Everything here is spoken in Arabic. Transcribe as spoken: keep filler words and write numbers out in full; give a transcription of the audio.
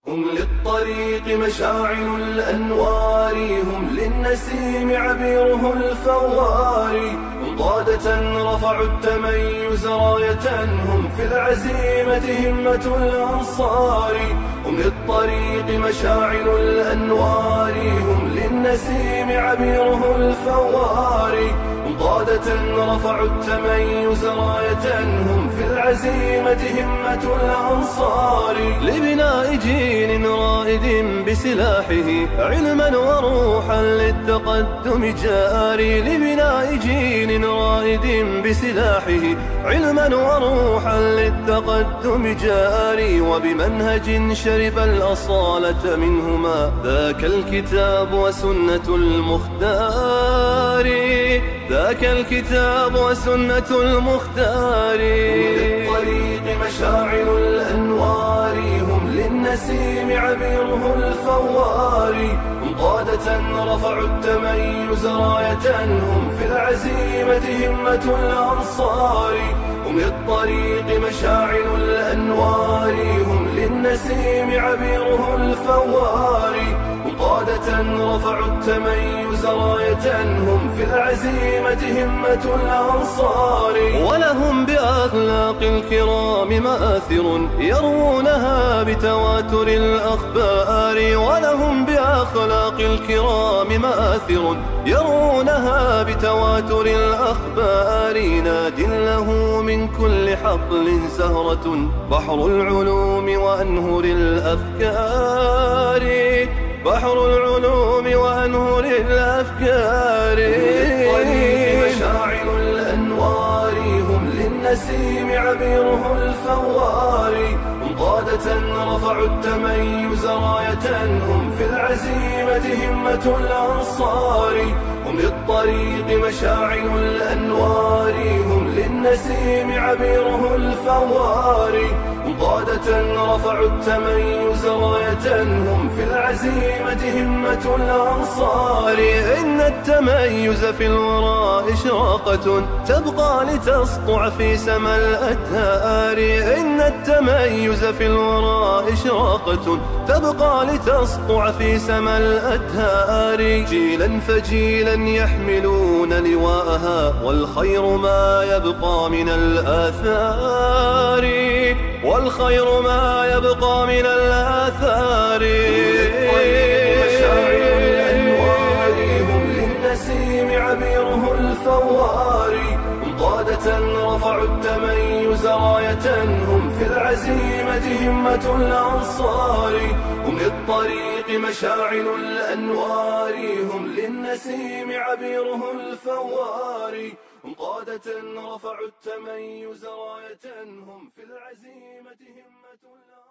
هم للطريق مشاعل الأنوار، هم للنسيم عبيره الفوار، هم قادة رفعوا التميز راية، هم في العزيمة همة الأنصار. هم للطريق مشاعل الأنوار، هم للنسيم عبيره الفوار، هم قادة رفعوا التميز راية، هم في العزيمة همة الأنصار. لبناء جيل رائد بسلاحه علما وروحا للتقدم جاري، لبناء جيل رائد بسلاحه علما وروحا للتقدم جاري، وبمنهج شرب الأصالة منهما ذاك الكتاب وسنة المختار، ذاك الكتاب وسنة المختار. هم للطريق مشاعل الأنوار، هم للنسيم عبيره الفوار، هم قادة رفعوا التميز راية، هم في العزيمة همة الأنصار. هم للطريق مشاعل الأنوار، هم للنسيم عبيره الفوار، هم قادة رفعوا التميز راية، هم في العزيمة همة الأنصار. ولهم بأخلاق الكرام مآثر يروونها بتواتر الأخبار، ولهم بأخلاق الكرام مآثر يروونها بتواتر الأخبار. ناد له من كل حقل زهرة بحر العلوم وأنهر الأفكار، بحر العلوم وأنهر الأفكار. للطريق مشاعل الأنوار، هم للنسيم عبيره الفوار، هم قادة رفعوا التميز راية، هم في العزيمة همة الأنصار. هم للطريق مشاعل الأنوار، هم للنسيم عبيره الفوار، هم قادة رفعوا التميز راية، هم في العزيمة همة الأنصار. إن التميز في الوراء إشراقة تبقى لتسطع في سما الأدهار، إن التميز في الوراء إشراقة تبقى لتسطع في سما الأدهار. جيلا فجيلا يحملون لواءها، والخير ما يبقى من الآثار، والخير ما يبقى من الآثار. مشاعل الأنوار، هم للنسيم عبيره الفوار، هم قادة رفعوا التميز راية، هم في العزيمة همة الأنصار. هم للطريق مشاعل الأنوار، هم للنسيم عبيره الفوار، هم قادة رفعوا التميز راية، هم في العزيمة همة الأنصار.